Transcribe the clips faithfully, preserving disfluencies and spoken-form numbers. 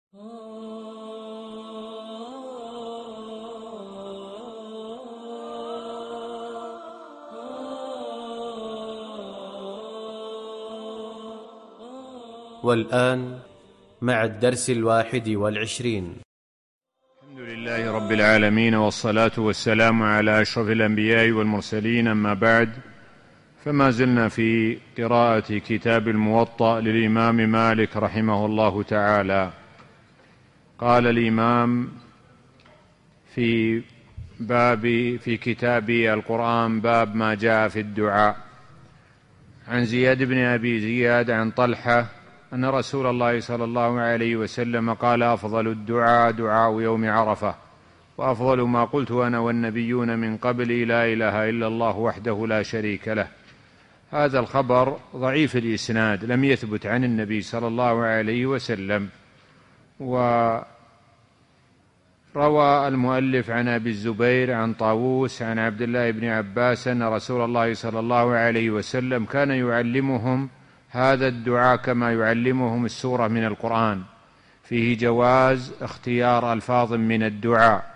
والآن مع الدرس الواحد والعشرين. الحمد لله رب العالمين، والصلاة والسلام على أشرف الأنبياء والمرسلين، أما بعد، فما زلنا في قراءة كتاب الموطأ للإمام مالك رحمه الله تعالى. قال الإمام في باب في كتاب القرآن باب ما جاء في الدعاء، عن زياد بن أبي زياد عن طلحة أن رسول الله صلى الله عليه وسلم قال: أفضل الدعاء دعاء يوم عرفة، وأفضل ما قلت أنا والنبيون من قبلي لا إله إلا الله وحده لا شريك له. هذا الخبر ضعيف الإسناد، لم يثبت عن النبي صلى الله عليه وسلم. وروى المؤلف عن أبي الزبير عن طاووس عن عبد الله بن عباس أن رسول الله صلى الله عليه وسلم كان يعلمهم هذا الدعاء كما يعلمهم السورة من القرآن، فيه جواز اختيار ألفاظ من الدعاء،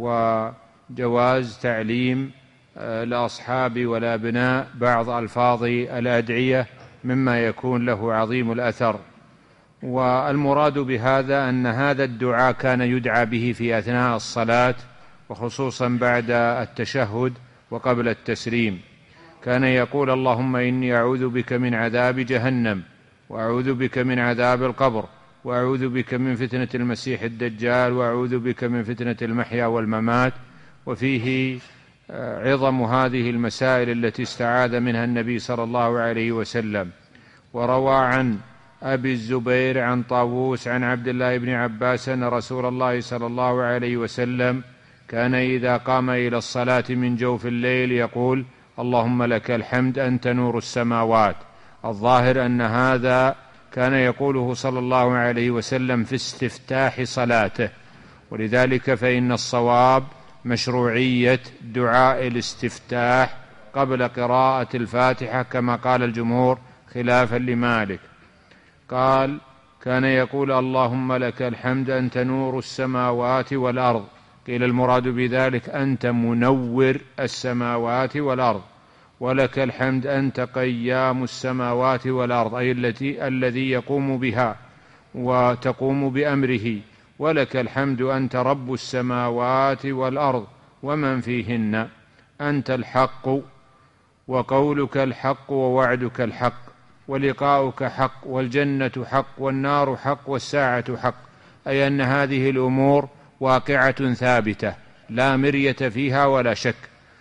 وجواز تعليم الأصحاب والأبناء بعض ألفاظ الأدعية مما يكون له عظيم الأثر. والمراد بهذا أن هذا الدعاء كان يدعى به في أثناء الصلاة، وخصوصا بعد التشهد وقبل التسليم. كان يقول: اللهم إني أعوذ بك من عذاب جهنم، وأعوذ بك من عذاب القبر، وأعوذ بك من فتنة المسيح الدجال، وأعوذ بك من فتنة المحيا والممات. وفيه عظم هذه المسائل التي استعاذ منها النبي صلى الله عليه وسلم. وروى عن أبي الزبير عن طاووس عن عبد الله بن عباس أن رسول الله صلى الله عليه وسلم كان إذا قام إلى الصلاة من جوف الليل يقول: اللهم لك الحمد أنت نور السماوات. الظاهر أن هذا كان يقوله صلى الله عليه وسلم في استفتاح صلاته، ولذلك فإن الصواب مشروعية دعاء الاستفتاح قبل قراءة الفاتحة كما قال الجمهور خلافا لمالك. قال: كان يقول: اللهم لك الحمد أنت نور السماوات والأرض. قيل المراد بذلك أنت منور السماوات والأرض، ولك الحمد أنت قيام السماوات والأرض، أي التي الذي يقوم بها وتقوم بأمره، ولك الحمد أنت رب السماوات والأرض ومن فيهن، أنت الحق، وقولك الحق، ووعدك الحق، ولقاؤك حق، والجنة حق، والنار حق، والساعة حق. أي أن هذه الأمور واقعة ثابتة لا مرية فيها ولا شك.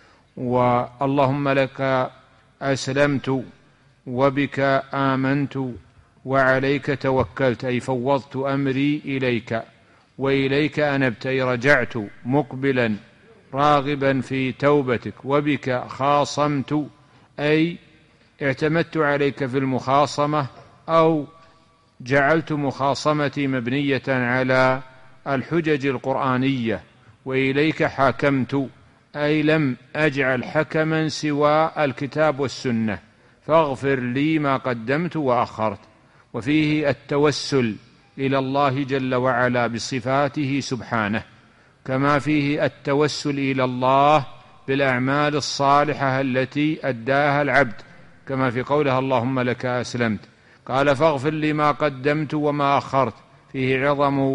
واللهم لك أسلمت، وبك آمنت، وعليك توكلت، أي فوضت أمري إليك، وإليك أنبت، أي رجعت مقبلا راغبا في توبتك، وبك خاصمت، أي اعتمدت عليك في المخاصمة، أو جعلت مخاصمتي مبنية على الحجج القرآنية، وإليك حاكمت، أي لم أجعل حكما سوى الكتاب والسنة، فاغفر لي ما قدمت وأخرت. وفيه التوسل إلى الله جل وعلا بصفاته سبحانه، كما فيه التوسل إلى الله بالأعمال الصالحة التي أداها العبد، كما في قولها: اللهم لك أسلمت. قال: فاغفر لي ما قدمت وما أخرت، فيه عظم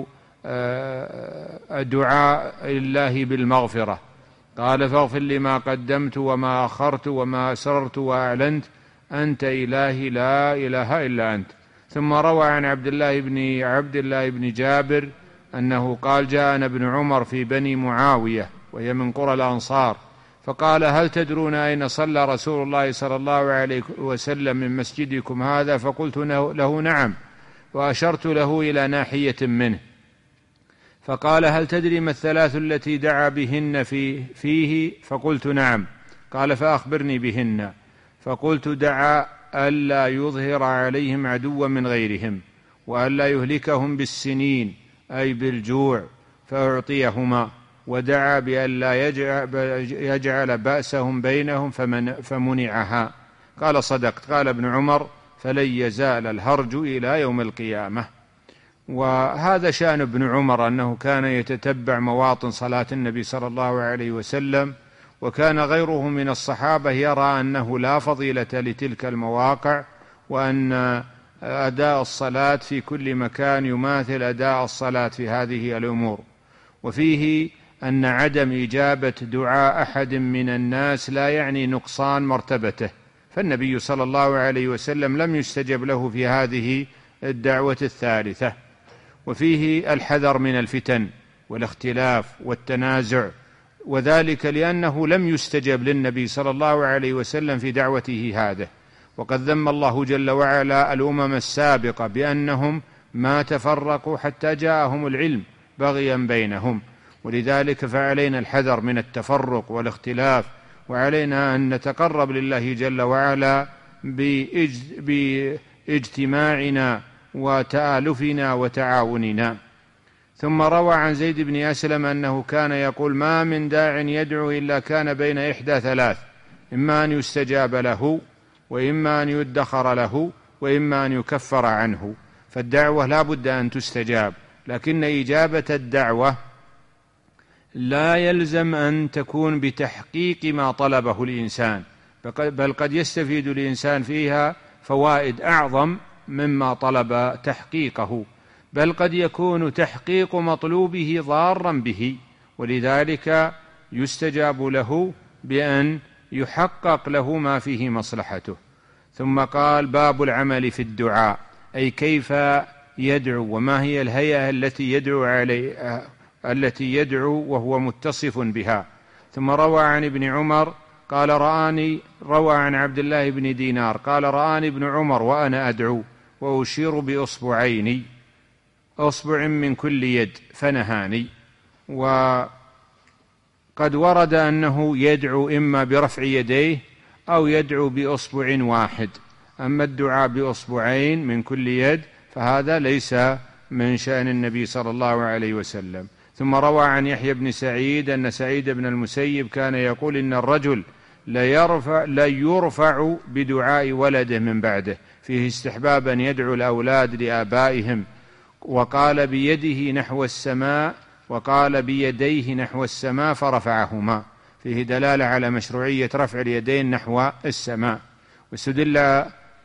دعاء الله بالمغفرة. قال: فاغفر لي ما قدمت وما أخرت وما أسررت وأعلنت، أنت إلهي لا إله إلا أنت. ثم روى عن عبد الله بن عبد الله بن جابر أنه قال: جاءنا ابن عمر في بني معاوية، وهي من قرى الأنصار، فقال: هل تدرون أين صلى رسول الله صلى الله عليه وسلم من مسجدكم هذا؟ فقلت له: نعم، وأشرت له إلى ناحية منه. فقال: هل تدري ما الثلاث التي دعا بهن في فيه؟ فقلت: نعم. قال: فأخبرني بهن. فقلت: دعا ألا يظهر عليهم عدوا من غيرهم، وألا يهلكهم بالسنين، أي بالجوع، فأعطيهما، ودعا بألا يجعل بأسهم بينهم فمنعها. قال: صدقت. قال ابن عمر: فلن يزال الهرج إلى يوم القيامة. وهذا شأن ابن عمر، أنه كان يتتبع مواطن صلاة النبي صلى الله عليه وسلم، وكان غيره من الصحابة يرى أنه لا فضيلة لتلك المواقع، وأن أداء الصلاة في كل مكان يماثل أداء الصلاة في هذه الأمور. وفيه أن عدم إجابة دعاء أحد من الناس لا يعني نقصان مرتبته، فالنبي صلى الله عليه وسلم لم يستجب له في هذه الدعوة الثالثة. وفيه الحذر من الفتن والاختلاف والتنازع، وذلك لأنه لم يستجب للنبي صلى الله عليه وسلم في دعوته هذه. وقد ذم الله جل وعلا الأمم السابقة بأنهم ما تفرقوا حتى جاءهم العلم بغيا بينهم، ولذلك فعلينا الحذر من التفرق والاختلاف، وعلينا أن نتقرب لله جل وعلا باجتماعنا وتآلفنا وتعاوننا. ثم روى عن زيد بن أسلم أنه كان يقول: ما من داع يدعو إلا كان بين إحدى ثلاث، إما أن يستجاب له، وإما أن يدخر له، وإما أن يكفر عنه. فالدعوة لا بد أن تستجاب، لكن إجابة الدعوة لا يلزم أن تكون بتحقيق ما طلبه الإنسان، بل قد يستفيد الإنسان فيها فوائد أعظم مما طلب تحقيقه، بل قد يكون تحقيق مطلوبه ضارا به، ولذلك يستجاب له بأن يحقق له ما فيه مصلحته. ثم قال: باب العمل في الدعاء، أي كيف يدعو، وما هي الهيئة التي يدعو عليه التي يدعو وهو متصف بها. ثم روى عن ابن عمر قال: رآني روى عن عبد الله بن دينار قال: رآني ابن عمر وأنا أدعو وأشير بإصبعين، أصبع من كل يد، فنهاني. وقد ورد أنه يدعو إما برفع يديه أو يدعو بإصبع واحد، أما الدعاء بإصبعين من كل يد فهذا ليس من شأن النبي صلى الله عليه وسلم. ثم روى عن يحيى بن سعيد أن سعيد بن المسيب كان يقول: إن الرجل ليرفع, ليرفع بدعاء ولده من بعده، فيه استحباب أن يدعو الأولاد لآبائهم. وقال بيده نحو السماء، وقال بيديه نحو السماء فرفعهما، فيه دلالة على مشروعية رفع اليدين نحو السماء. واستدل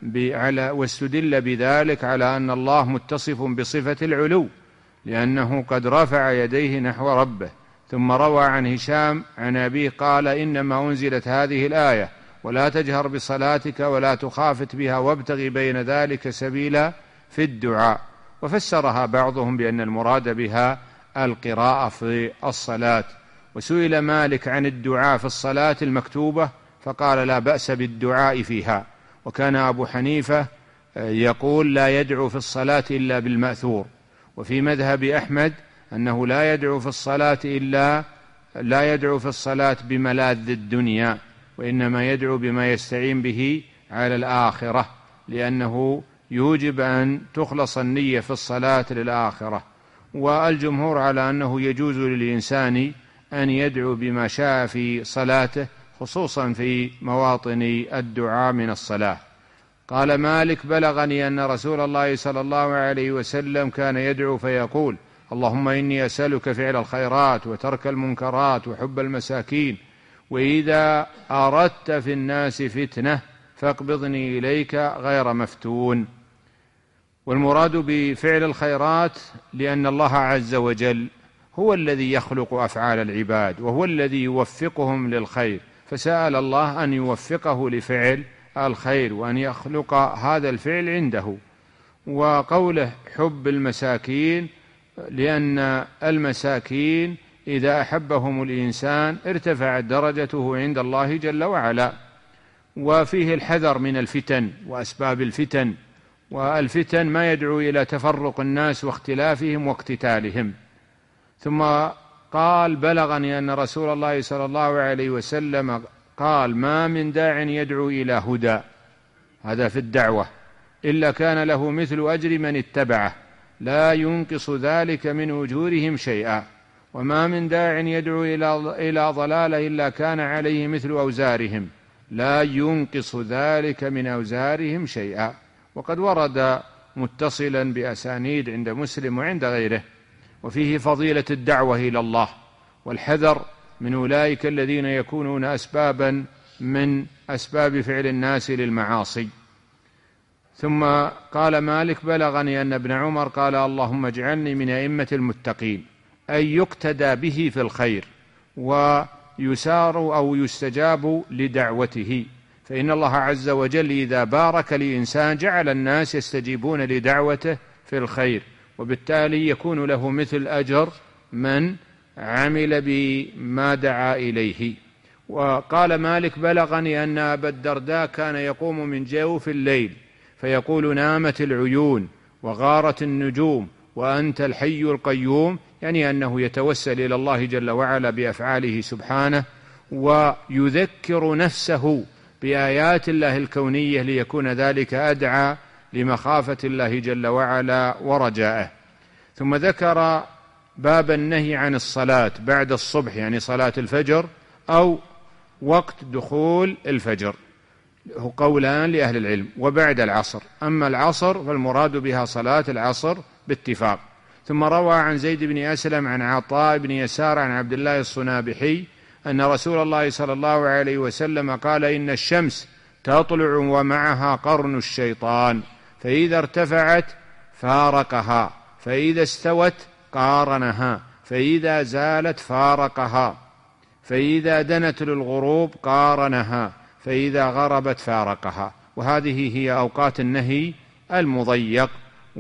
واستدل بذلك على أن الله متصف بصفة العلو، لأنه قد رفع يديه نحو ربه. ثم روى عن هشام عن أبيه قال: إنما أنزلت هذه الآية: ولا تجهر بصلاتك ولا تخافت بها وابتغ بين ذلك سبيلا في الدعاء. وفسرها بعضهم بأن المراد بها القراءة في الصلاة. وسئل مالك عن الدعاء في الصلاة المكتوبة فقال: لا بأس بالدعاء فيها. وكان أبو حنيفة يقول: لا يدعو في الصلاة إلا بالمأثور. وفي مذهب أحمد أنه لا يدعو في الصلاة إلا لا يدعو في الصلاة بملاذ الدنيا، وإنما يدعو بما يستعين به على الآخرة، لأنه يوجب أن تخلص النية في الصلاة للآخرة. والجمهور على أنه يجوز للإنسان أن يدعو بما شاء في صلاته، خصوصا في مواطن الدعاء من الصلاة. قال مالك: بلغني أن رسول الله صلى الله عليه وسلم كان يدعو فيقول: اللهم إني أسألك فعل الخيرات وترك المنكرات وحب المساكين، وإذا أردت في الناس فتنة فاقبضني إليك غير مفتون. والمراد بفعل الخيرات لأن الله عز وجل هو الذي يخلق أفعال العباد، وهو الذي يوفقهم للخير، فسأل الله أن يوفقه لفعل الخير وأن يخلق هذا الفعل عنده. وقوله حب المساكين لأن المساكين إذا أحبهم الإنسان ارتفعت درجته عند الله جل وعلا. وفيه الحذر من الفتن وأسباب الفتن، والفتن ما يدعو إلى تفرق الناس واختلافهم واقتتالهم. ثم قال: بلغني أن رسول الله صلى الله عليه وسلم قال: ما من داع يدعو إلى هدى، هذا في الدعوة، إلا كان له مثل أجر من اتبعه لا ينقص ذلك من أجورهم شيئا، وما من داع يدعو إلى ضلالة إلا كان عليه مثل أوزارهم لا ينقص ذلك من أوزارهم شيئا. وقد ورد متصلا بأسانيد عند مسلم وعند غيره. وفيه فضيلة الدعوة إلى الله والحذر من أولئك الذين يكونون أسبابا من أسباب فعل الناس للمعاصي. ثم قال مالك: بلغني أن ابن عمر قال: اللهم اجعلني من أئمة المتقين، أي يقتدى به في الخير ويسار أو يستجاب لدعوته، فإن الله عز وجل إذا بارك لإنسان جعل الناس يستجيبون لدعوته في الخير، وبالتالي يكون له مثل أجر من عمل بما دعا إليه. وقال مالك: بلغني أن أبا الدرداء كان يقوم من جوف الليل فيقول: نامت العيون وغارت النجوم وأنت الحي القيوم، يعني أنه يتوسل إلى الله جل وعلا بأفعاله سبحانه، ويذكر نفسه بآيات الله الكونية ليكون ذلك أدعى لمخافة الله جل وعلا ورجائه. ثم ذكر باب النهي عن الصلاة بعد الصبح، يعني صلاة الفجر أو وقت دخول الفجر، قولان لأهل العلم، وبعد العصر. أما العصر فالمراد بها صلاة العصر باتفاق. ثم روى عن زيد بن أسلم عن عطاء بن يسار عن عبد الله الصنابحي أن رسول الله صلى الله عليه وسلم قال: إن الشمس تطلع ومعها قرن الشيطان، فإذا ارتفعت فارقها، فإذا استوت قارنها، فإذا زالت فارقها، فإذا دنت للغروب قارنها، فإذا غربت فارقها. وهذه هي أوقات النهي المضيق.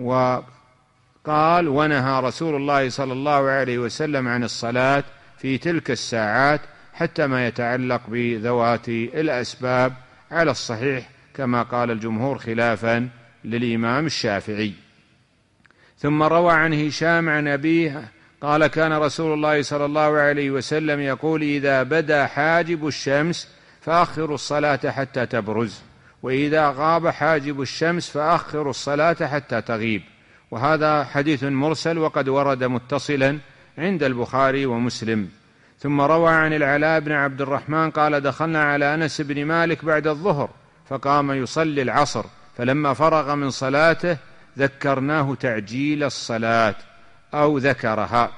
وقال: ونهى رسول الله صلى الله عليه وسلم عن الصلاة في تلك الساعات حتى ما يتعلق بذوات الأسباب، على الصحيح كما قال الجمهور خلافا للإمام الشافعي. ثم روى عن هشام عن أبيه قال: كان رسول الله صلى الله عليه وسلم يقول: إذا بدا حاجب الشمس فأخروا الصلاة حتى تبرز، وإذا غاب حاجب الشمس فأخروا الصلاة حتى تغيب. وهذا حديث مرسل وقد ورد متصلا عند البخاري ومسلم. ثم روى عن العلاء بن عبد الرحمن قال: دخلنا على أنس بن مالك بعد الظهر فقام يصلي العصر، فلما فرغ من صلاته ذكرناه تعجيل الصلاة أو ذكرها،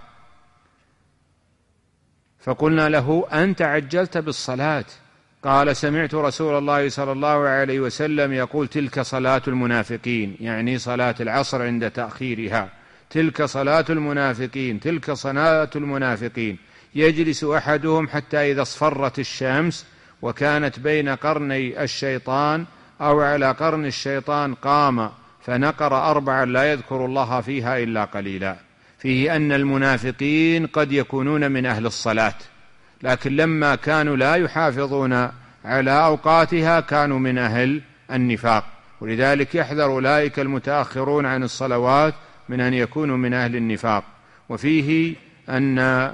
فقلنا له: أنت عجلت بالصلاة؟ قال: سمعت رسول الله صلى الله عليه وسلم يقول: تلك صلاة المنافقين، يعني صلاة العصر عند تأخيرها، تلك صلاة المنافقين، تلك صلاة المنافقين، يجلس أحدهم حتى إذا اصفرت الشمس وكانت بين قرني الشيطان أو على قرن الشيطان قام فنقر أربعا لا يذكر الله فيها إلا قليلا. فيه أن المنافقين قد يكونون من أهل الصلاة، لكن لما كانوا لا يحافظون على أوقاتها كانوا من أهل النفاق، ولذلك يحذر أولئك المتأخرون عن الصلوات من أن يكونوا من أهل النفاق. وفيه أن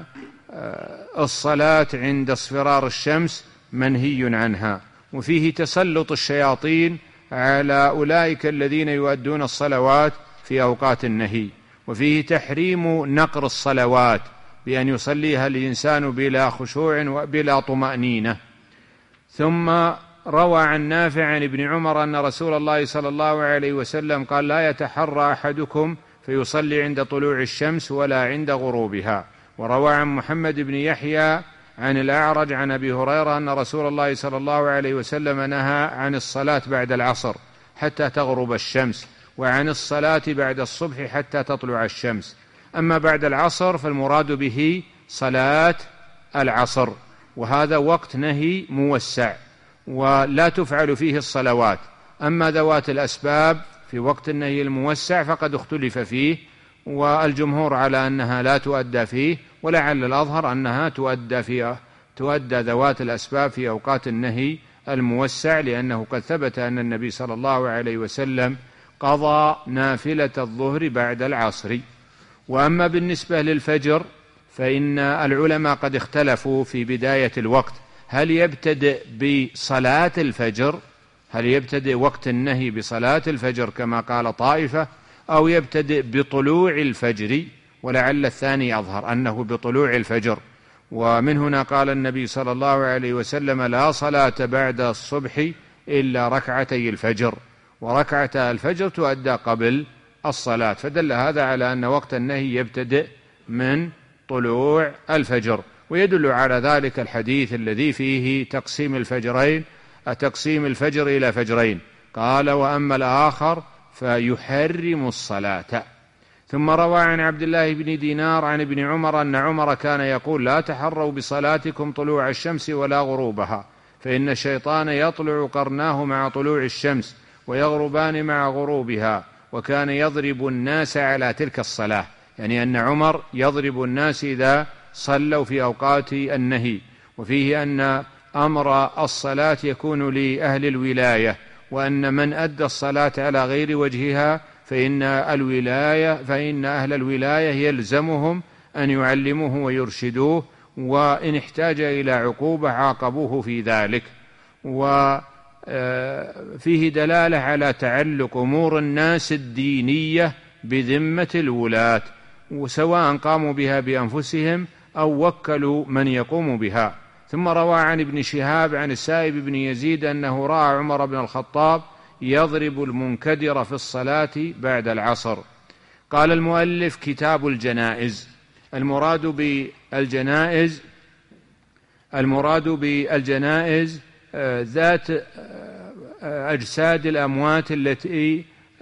الصلاة عند اصفرار الشمس منهي عنها. وفيه تسلط الشياطين على أولئك الذين يؤدون الصلوات في أوقات النهي. وفيه تحريم نقر الصلوات بأن يصليها الإنسان بلا خشوع وبلا طمأنينة. ثم روى عن نافع عن ابن عمر أن رسول الله صلى الله عليه وسلم قال: لا يتحرى أحدكم فيصلي عند طلوع الشمس ولا عند غروبها. وروى عن محمد بن يحيى عن الأعرج عن أبي هريرة أن رسول الله صلى الله عليه وسلم نهى عن الصلاة بعد العصر حتى تغرب الشمس، وعن الصلاة بعد الصبح حتى تطلع الشمس. أما بعد العصر فالمراد به صلاة العصر، وهذا وقت نهي موسع ولا تفعل فيه الصلوات. أما ذوات الأسباب في وقت النهي الموسع فقد اختلف فيه، والجمهور على أنها لا تؤدى فيه، ولعل الأظهر أنها تؤدى فيه تؤدى ذوات الأسباب في أوقات النهي الموسع، لأنه قد ثبت أن النبي صلى الله عليه وسلم قضى نافلة الظهر بعد العصر. وأما بالنسبة للفجر فإن العلماء قد اختلفوا في بداية الوقت، هل يبتدئ بصلاة الفجر، هل يبتدئ وقت النهي بصلاة الفجر كما قال طائفة، أو يبتدئ بطلوع الفجر؟ ولعل الثاني أظهر، أنه بطلوع الفجر. ومن هنا قال النبي صلى الله عليه وسلم: لا صلاة بعد الصبح إلا ركعتي الفجر. وركعتا الفجر تؤدى قبل الصلاة، فدل هذا على أن وقت النهي يبتدئ من طلوع الفجر. ويدل على ذلك الحديث الذي فيه تقسيم الفجرين تقسيم الفجر إلى فجرين، قال: وأما الآخر فيحرم الصلاة. ثم روى عن عبد الله بن دينار عن ابن عمر أن عمر كان يقول: لا تحروا بصلاتكم طلوع الشمس ولا غروبها، فإن الشيطان يطلع قرناه مع طلوع الشمس ويغربان مع غروبها، وكان يضرب الناس على تلك الصلاة، يعني أن عمر يضرب الناس إذا صلوا في أوقات النهي. وفيه أن أمر الصلاة يكون لأهل الولاية، وأن من أدى الصلاة على غير وجهها فإن الولاية فإن أهل الولاية يلزمهم أن يعلموه ويرشدوه، وإن احتاج إلى عقوبة عاقبوه في ذلك. وفيه دلالة على تعلق أمور الناس الدينية بذمة الولاة، وسواء قاموا بها بأنفسهم أو وكلوا من يقوم بها. ثم روى عن ابن شهاب عن السائب بن يزيد أنه رأى عمر بن الخطاب يضرب المنكدر في الصلاة بعد العصر. قال المؤلف: كتاب الجنائز. المراد بالجنائز المراد بالجنائز ذات أجساد الأموات التي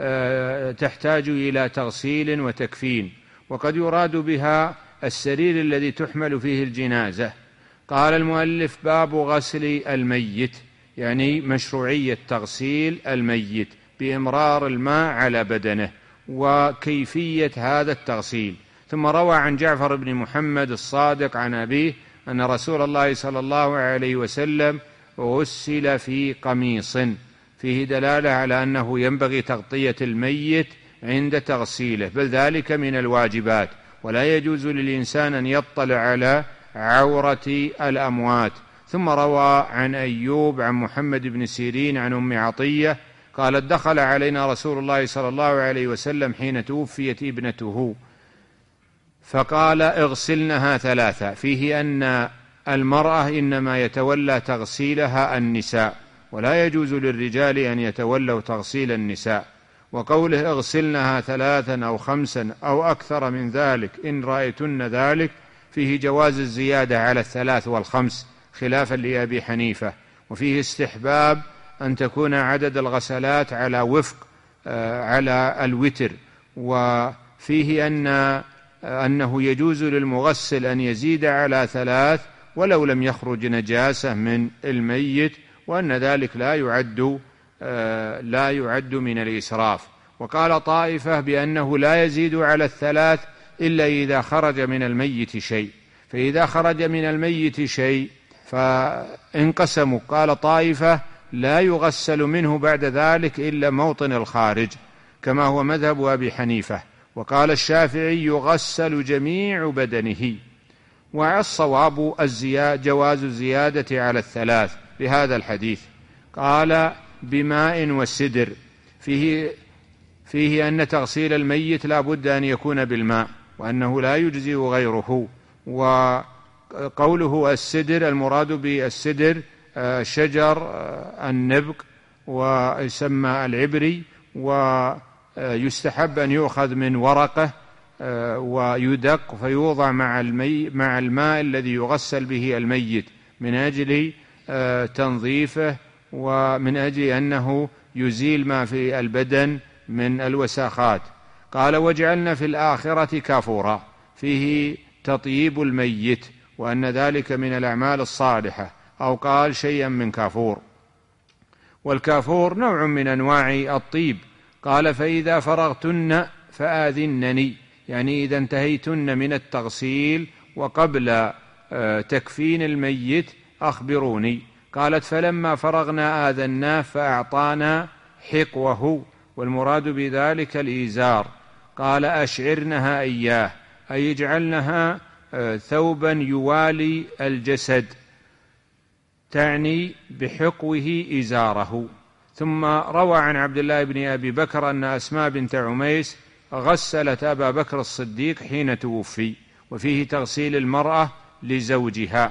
تحتاج إلى تغسيل وتكفين، وقد يراد بها السرير الذي تحمل فيه الجنازة. قال المؤلف: باب غسل الميت، يعني مشروعية تغسيل الميت بإمرار الماء على بدنه وكيفية هذا التغسيل. ثم روى عن جعفر بن محمد الصادق عن أبيه أن رسول الله صلى الله عليه وسلم غسل في قميص، فيه دلالة على أنه ينبغي تغطية الميت عند تغسيله، بل ذلك من الواجبات، ولا يجوز للإنسان أن يطلع على عورة الأموات. ثم روى عن أيوب عن محمد بن سيرين عن أم عطية قالت: دخل علينا رسول الله صلى الله عليه وسلم حين توفيت ابنته فقال: اغسلنها ثلاثة، فيه أن المرأة إنما يتولى تغسيلها النساء، ولا يجوز للرجال أن يتولوا تغسيل النساء. وقوله اغسلنها ثلاثا أو خمسا أو أكثر من ذلك إن رأيتن ذلك، فيه جواز الزيادة على الثلاث والخمس خلافا لأبي حنيفة. وفيه استحباب أن تكون عدد الغسلات على وفق آه على الوتر. وفيه أن أنه يجوز للمغسل أن يزيد على ثلاث ولو لم يخرج نجاسة من الميت، وأن ذلك لا يعد آه لا يعد من الإسراف. وقال طائفة بأنه لا يزيد على الثلاث إلا إذا خرج من الميت شيء، فإذا خرج من الميت شيء فانقسموا. قال طائفة: لا يغسل منه بعد ذلك إلا موطن الخارج، كما هو مذهب أبي حنيفة. وقال الشافعي: يغسل جميع بدنه. والصواب الزيادة جواز الزيادة على الثلاث لهذا الحديث. قال: بماء والسدر، فيه فيه أن تغسيل الميت لا بد أن يكون بالماء، وأنه لا يجزي غيره. وقوله السدر، المراد بالسدر شجر النبق ويسمى العبري، ويستحب أن يؤخذ من ورقه ويدق فيوضع مع المي مع الماء الذي يغسل به الميت من أجل تنظيفه، ومن أجل أنه يزيل ما في البدن من الوساخات. قال: وجعلنا في الآخرة كافورا، فيه تطيب الميت، وأن ذلك من الأعمال الصالحة، أو قال شيئا من كافور. والكافور نوع من أنواع الطيب. قال: فإذا فرغتن فآذنني، يعني إذا انتهيتن من التغسيل وقبل تكفين الميت أخبروني. قالت: فلما فرغنا آذناه فأعطانا حقوه، والمراد بذلك الإيزار. قال: أشعرنها إياه، أي اجعلنها ثوبا يوالي الجسد، تعني بحقوه إزاره. ثم روى عن عبد الله بن أبي بكر أن أسماء بنت عميس غسلت أبا بكر الصديق حين توفي، وفيه تغسيل المرأة لزوجها،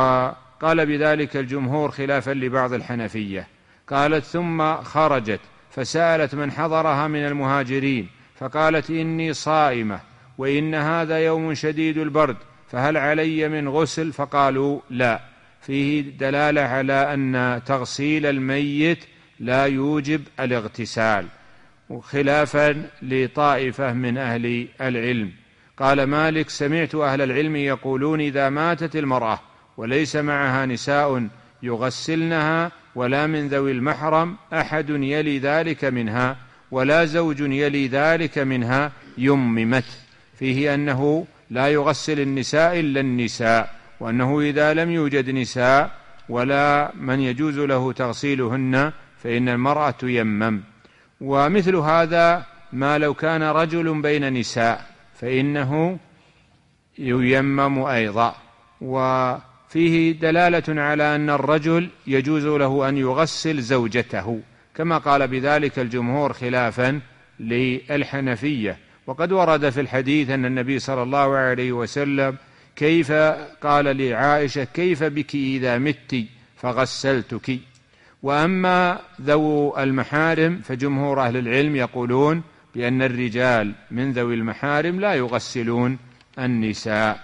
وقال بذلك الجمهور خلافا لبعض الحنفية. قالت: ثم خرجت فسألت من حضرها من المهاجرين فقالت إني صائمة وإن هذا يوم شديد البرد فهل علي من غسل؟ فقالوا لا. فيه دلالة على أن تغسيل الميت لا يوجب الاغتسال، خلافا لطائفة من أهل العلم. قال مالك: سمعت أهل العلم يقولون إذا ماتت المرأة وليس معها نساء يغسلنها ولا من ذوي المحرم أحد يلي ذلك منها ولا زوج يلي ذلك منها يممت، فيه أنه لا يغسل النساء إلا النساء، وأنه إذا لم يوجد نساء ولا من يجوز له تغسيلهن فإن المرأة تيمم. ومثل هذا ما لو كان رجل بين نساء فإنه ييمم أيضا. وفيه دلالة على أن الرجل يجوز له أن يغسل زوجته، كما قال بذلك الجمهور خلافا للحنفية. وقد ورد في الحديث أن النبي صلى الله عليه وسلم كيف قال لعائشة: كيف بك إذا مت فغسلتك. وأما ذو المحارم فجمهور أهل العلم يقولون بأن الرجال من ذوي المحارم لا يغسلون النساء.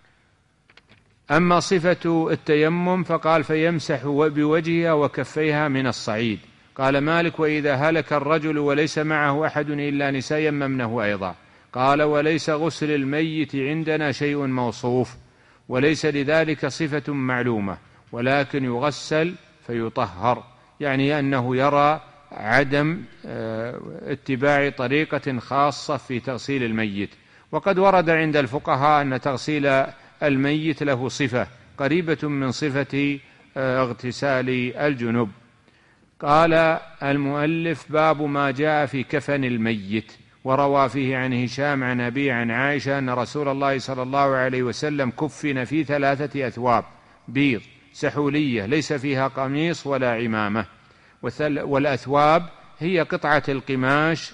أما صفة التيمم فقال: فيمسح بوجهها وكفيها من الصعيد. قال مالك: وإذا هلك الرجل وليس معه أحد إلا نساء يممنه أيضا. قال: وليس غسل الميت عندنا شيء موصوف، وليس لذلك صفة معلومة، ولكن يغسل فيطهر، يعني أنه يرى عدم اتباع طريقة خاصة في تغسيل الميت. وقد ورد عند الفقهاء أن تغسيل الميت له صفة قريبة من صفة اغتسال الجنب. قال المؤلف: باب ما جاء في كفن الميت. وروى فيه عن هشام عن أبي عن عائشة أن رسول الله صلى الله عليه وسلم كفن في ثلاثة أثواب بيض سحولية ليس فيها قميص ولا عمامة. والأثواب هي قطعة القماش،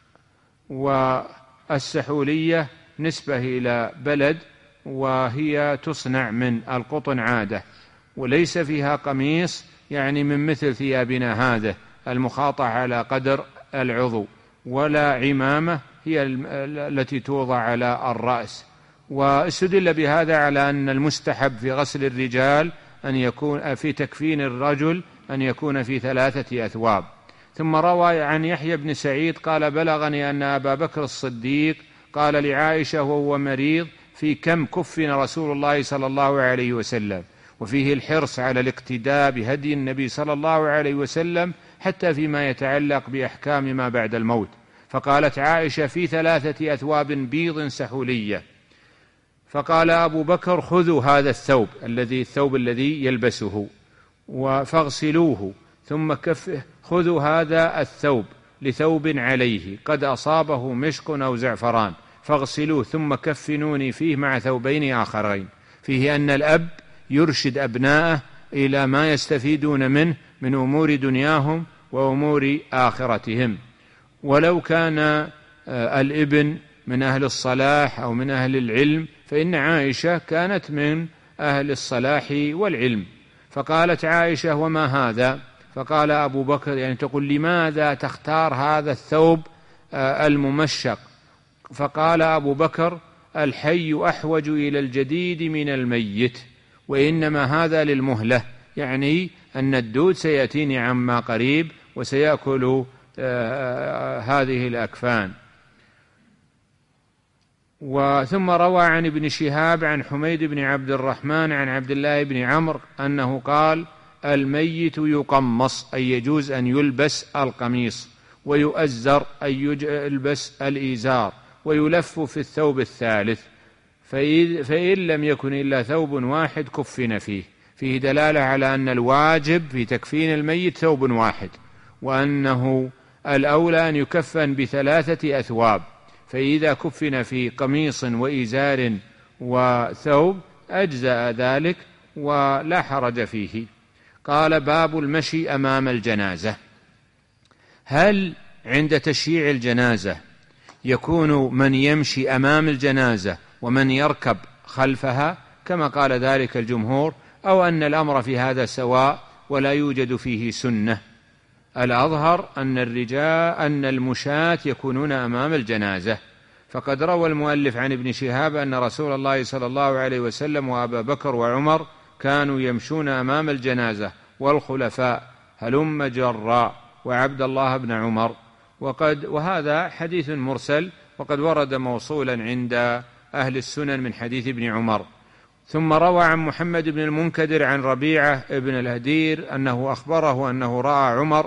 والسحولية نسبة إلى بلد وهي تصنع من القطن عادة، وليس فيها قميص يعني من مثل ثيابنا هذا المخاطة على قدر العضو، ولا عمامة هي التي توضع على الرأس. واستدل بهذا على أن المستحب في غسل الرجال أن يكون في تكفين الرجل أن يكون في ثلاثة أثواب. ثم روى عن يحيى بن سعيد قال: بلغني أن أبا بكر الصديق قال لعائشة وهو مريض: في كم كفن رسول الله صلى الله عليه وسلم. وفيه الحرص على الاقتداء بهدي النبي صلى الله عليه وسلم حتى فيما يتعلق بأحكام ما بعد الموت. فقالت عائشة: في ثلاثة أثواب بيض سحولية. فقال أبو بكر: خذوا هذا الثوب الذي الثوب الذي يلبسه فاغسلوه، ثم كفه خذوا هذا الثوب لثوب عليه قد أصابه مشك أو زعفران فاغسلوه ثم كفنوني فيه مع ثوبين آخرين. فيه أن الأب يرشد أبناءه إلى ما يستفيدون منه من أمور دنياهم وأمور آخرتهم. ولو كان الابن من أهل الصلاح أو من أهل العلم فإن عائشة كانت من أهل الصلاح والعلم. فقالت عائشة: وما هذا؟ فقال أبو بكر: يعني تقول لماذا تختار هذا الثوب الممشق؟ فقال أبو بكر: الحي أحوج إلى الجديد من الميت، وإنما هذا للمهلة، يعني أن الدود سيأتيني عما قريب وسيأكل هذه الأكفان. وثم روى عن ابن شهاب عن حميد بن عبد الرحمن عن عبد الله بن عمرو أنه قال: الميت يقمص أي يجوز أن يلبس القميص، ويؤزر أي يلبس الإزار، ويلف في الثوب الثالث، فإن لم يكن إلا ثوب واحد كفن فيه. فيه دلالة على أن الواجب في تكفين الميت ثوب واحد، وأنه الأولى أن يكفن بثلاثة أثواب، فإذا كفن في قميص وإزار وثوب أجزأ ذلك ولا حرج فيه. قال: باب المشي أمام الجنازة. هل عند تشييع الجنازة يكون من يمشي أمام الجنازة ومن يركب خلفها كما قال ذلك الجمهور، أو أن الأمر في هذا سواء ولا يوجد فيه سنة؟ الأظهر أن الرجال أن المشاة يكونون أمام الجنازة، فقد روى المؤلف عن ابن شهاب أن رسول الله صلى الله عليه وسلم وأبا بكر وعمر كانوا يمشون أمام الجنازة، والخلفاء هلم جرا، وعبد الله بن عمر. وقد وهذا حديث مرسل، وقد ورد موصولا عند أهل السنن من حديث ابن عمر. ثم روى عن محمد بن المنكدر عن ربيعة بن الهدير أنه أخبره أنه رأى عمر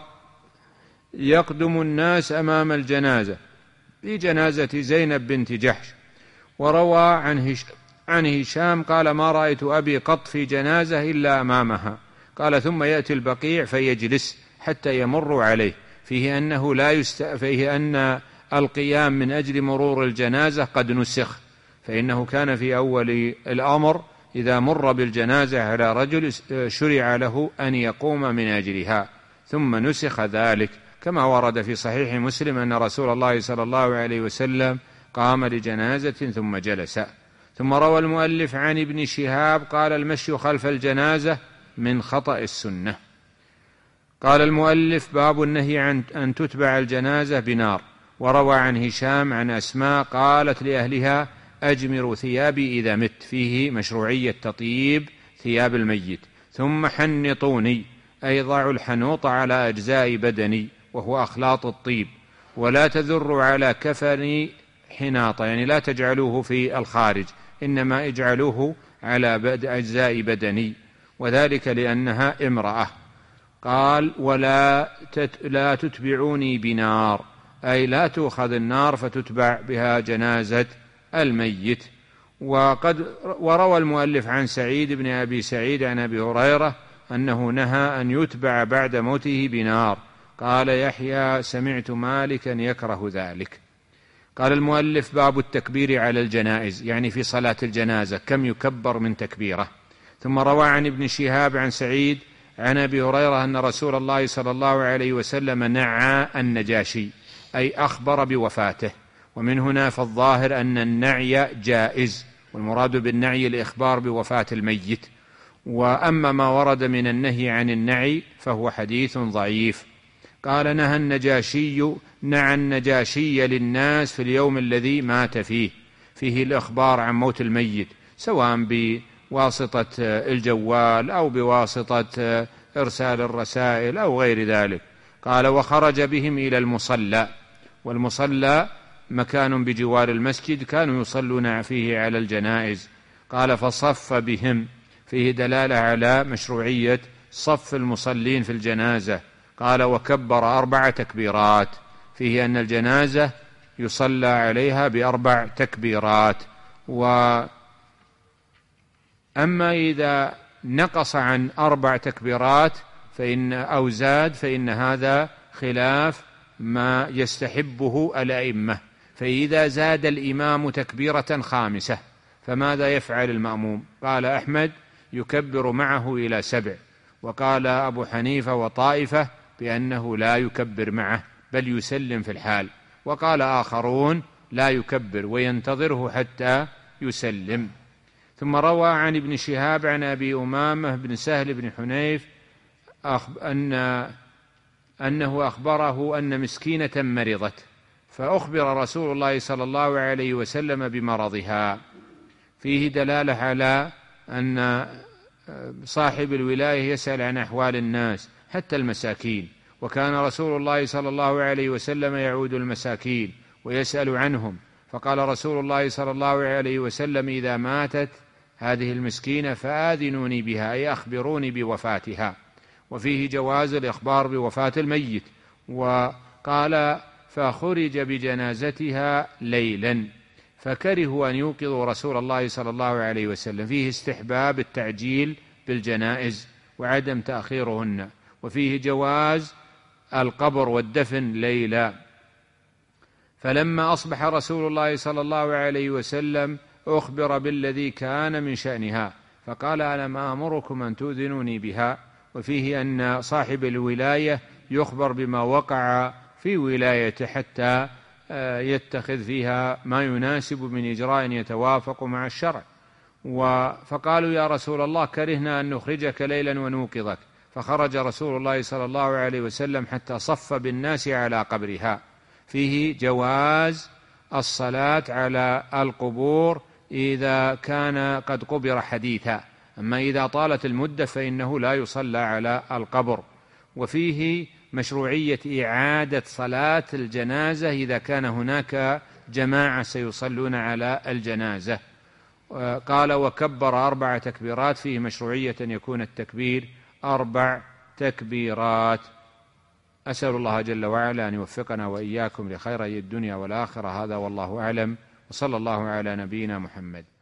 يقدم الناس أمام الجنازة في جنازة زينب بنت جحش. وروى عن عن هشام قال: ما رأيت أبي قط في جنازة إلا أمامها. قال: ثم يأتي البقيع فيجلس حتى يمر عليه، فيه أنه لا يست... فيه أن القيام من أجل مرور الجنازة قد نسخ، فإنه كان في أول الأمر إذا مر بالجنازة على رجل شرع له أن يقوم من أجلها، ثم نسخ ذلك، كما ورد في صحيح مسلم أن رسول الله صلى الله عليه وسلم قام لجنازة ثم جلس. ثم روى المؤلف عن ابن شهاب قال: المشي خلف الجنازة من خطأ السنة. قال المؤلف: باب النهي عن أن تتبع الجنازة بنار. وروى عن هشام عن أسماء قالت لأهلها: أجمروا ثيابي إذا مت، فيه مشروعية تطيب ثياب الميت. ثم حنطوني، أي ضعوا الحنوط على أجزاء بدني، وهو أخلاط الطيب، ولا تذروا على كفني حناطة، يعني لا تجعلوه في الخارج، إنما اجعلوه على أجزاء بدني، وذلك لأنها امرأة. قال: ولا لا تتبعوني بنار، أي لا تؤخذ النار فتتبع بها جنازة الميت. وقد وروى المؤلف عن سعيد بن أبي سعيد عن أبي هريرة أنه نهى أن يتبع بعد موته بنار. قال يحيى: سمعت مالكا يكره ذلك. قال المؤلف: باب التكبير على الجنائز، يعني في صلاة الجنازة كم يكبر من تكبيرة. ثم روى عن ابن شهاب عن سعيد عن أبي هريرة أن رسول الله صلى الله عليه وسلم نعى النجاشي، أي أخبر بوفاته. ومن هنا فالظاهر أن النعي جائز، والمراد بالنعي الإخبار بوفاة الميت. وأما ما ورد من النهي عن النعي فهو حديث ضعيف. قال: نهى النجاشي نعى النجاشي للناس في اليوم الذي مات فيه، فيه الإخبار عن موت الميت، سواء بواسطة الجوال أو بواسطة إرسال الرسائل أو غير ذلك. قال: وخرج بهم إلى المصلى، والمصلى مكان بجوار المسجد كانوا يصلون فيه على الجنائز. قال: فصف بهم، فيه دلالة على مشروعية صف المصلين في الجنازة. قال: وكبر أربع تكبيرات، فيه أن الجنازة يصلى عليها بأربع تكبيرات. وأما إذا نقص عن أربع تكبيرات فإن أو زاد فإن هذا خلاف ما يستحبه الأئمة. فإذا زاد الإمام تكبيرة خامسة فماذا يفعل المأموم؟ قال أحمد: يكبر معه إلى سبع. وقال أبو حنيفة وطائفة بأنه لا يكبر معه بل يسلم في الحال. وقال آخرون: لا يكبر وينتظره حتى يسلم. ثم روى عن ابن شهاب عن أبي أمامة بن سهل بن حنيف أن أنه أخبره أن مسكينة مرضت، فأخبر رسول الله صلى الله عليه وسلم بمرضها، فيه دلالة على أن صاحب الولاية يسأل عن أحوال الناس حتى المساكين، وكان رسول الله صلى الله عليه وسلم يعود المساكين ويسأل عنهم. فقال رسول الله صلى الله عليه وسلم: إذا ماتت هذه المسكينة فآذنوني بها، أي أخبروني بوفاتها. وفيه جواز الإخبار بوفاة الميت. وقال: فخرج بجنازتها ليلا، فكرهوا أن يوقظوا رسول الله صلى الله عليه وسلم. فيه استحباب التعجيل بالجنائز وعدم تأخيرهن. وفيه جواز القبر والدفن ليلا. فلما أصبح رسول الله صلى الله عليه وسلم أخبر بالذي كان من شأنها، فقال: ألم آمركم أن تؤذنوني بها. وفيه أن صاحب الولاية يخبر بما وقع في ولايته حتى يتخذ فيها ما يناسب من إجراء يتوافق مع الشرع. فقالوا: يا رسول الله، كرهنا أن نخرجك ليلا ونوقظك. فخرج رسول الله صلى الله عليه وسلم حتى صف بالناس على قبرها. فيه جواز الصلاة على القبور إذا كان قد قبر حديثا، أما إذا طالت المدة فإنه لا يصلى على القبر. وفيه مشروعية إعادة صلاة الجنازة إذا كان هناك جماعة سيصلون على الجنازة. قال وكبر أربع تكبيرات، فيه مشروعية أن يكون التكبير أربع تكبيرات. أسأل الله جل وعلا أن يوفقنا وإياكم لخيري الدنيا والآخرة. هذا والله أعلم، وصلى الله على نبينا محمد.